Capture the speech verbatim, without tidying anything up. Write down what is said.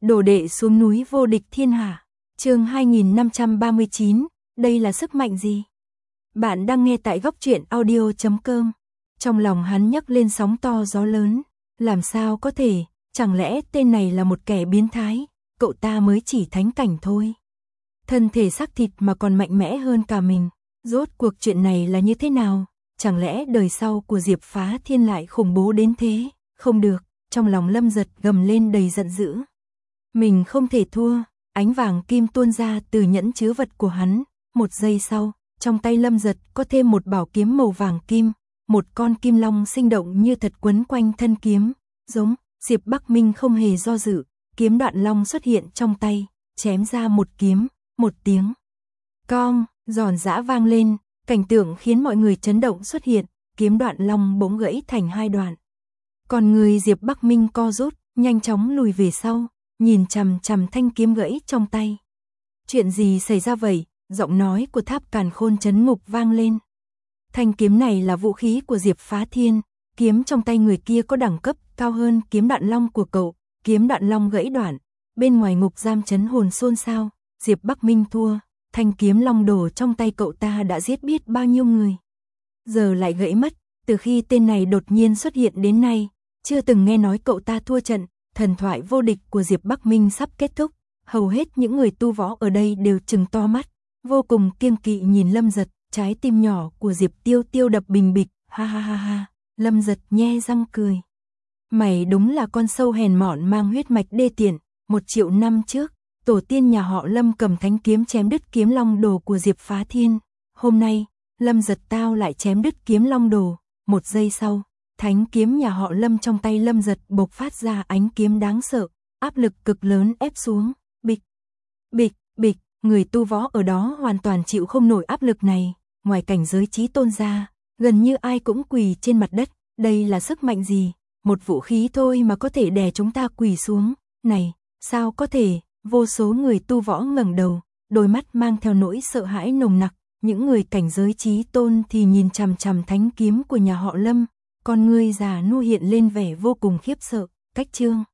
Đồ đệ xuống núi vô địch thiên hạ. Chương hai nghìn năm trăm ba mươi chín, đây là sức mạnh gì? Bạn đang nghe tại góc truyện audio chấm com. Trong lòng hắn nhấc lên sóng to gió lớn, làm sao có thể, chẳng lẽ tên này là một kẻ biến thái, cậu ta mới chỉ thánh cảnh thôi. Thân thể xác thịt mà còn mạnh mẽ hơn cả mình, rốt cuộc chuyện này là như thế nào? Chẳng lẽ đời sau của Diệp Phá Thiên lại khủng bố đến thế? Không được, trong lòng Lâm Giật gầm lên đầy giận dữ. Mình không thể thua, ánh vàng kim tuôn ra từ nhẫn chứa vật của hắn. Một giây sau, trong tay Lâm Giật có thêm một bảo kiếm màu vàng kim, một con kim long sinh động như thật quấn quanh thân kiếm. Giống, Diệp Bắc Minh không hề do dự, kiếm đoạn long xuất hiện trong tay, chém ra một kiếm, một tiếng cong, giòn giã vang lên, cảnh tượng khiến mọi người chấn động xuất hiện, kiếm đoạn long bỗng gãy thành hai đoạn. Còn người Diệp Bắc Minh co rút, nhanh chóng lùi về sau, nhìn chằm chằm thanh kiếm gãy trong tay. Chuyện gì xảy ra vậy? Giọng nói của Tháp Càn Khôn chấn ngục vang lên. Thanh kiếm này là vũ khí của Diệp Phá Thiên, kiếm trong tay người kia có đẳng cấp cao hơn kiếm đoạn long của cậu, kiếm đoạn long gãy đoạn. Bên ngoài ngục giam chấn hồn xôn xao, Diệp Bắc Minh thua, thanh kiếm long đồ trong tay cậu ta đã giết biết bao nhiêu người. Giờ lại gãy mất, từ khi tên này đột nhiên xuất hiện đến nay, chưa từng nghe nói cậu ta thua trận. Thần thoại vô địch của Diệp Bắc Minh sắp kết thúc, hầu hết những người tu võ ở đây đều trừng to mắt, vô cùng kiêng kỵ nhìn Lâm Giật, trái tim nhỏ của Diệp Tiêu Tiêu đập bình bịch, ha ha ha ha, Lâm Giật nhe răng cười. Mày đúng là con sâu hèn mọn mang huyết mạch đê tiện, một triệu năm trước, tổ tiên nhà họ Lâm cầm thánh kiếm chém đứt kiếm long đồ của Diệp Phá Thiên, hôm nay, Lâm Giật tao lại chém đứt kiếm long đồ, một giây sau. Thánh kiếm nhà họ Lâm trong tay Lâm Giật bộc phát ra ánh kiếm đáng sợ, áp lực cực lớn ép xuống, bịch, bịch, bịch, người tu võ ở đó hoàn toàn chịu không nổi áp lực này, ngoài cảnh giới chí tôn ra, gần như ai cũng quỳ trên mặt đất, đây là sức mạnh gì, một vũ khí thôi mà có thể đè chúng ta quỳ xuống, này, sao có thể, vô số người tu võ ngẩng đầu, đôi mắt mang theo nỗi sợ hãi nồng nặc, những người cảnh giới chí tôn thì nhìn chằm chằm thánh kiếm của nhà họ Lâm. Con ngươi già nua hiện lên vẻ vô cùng khiếp sợ, cách chương.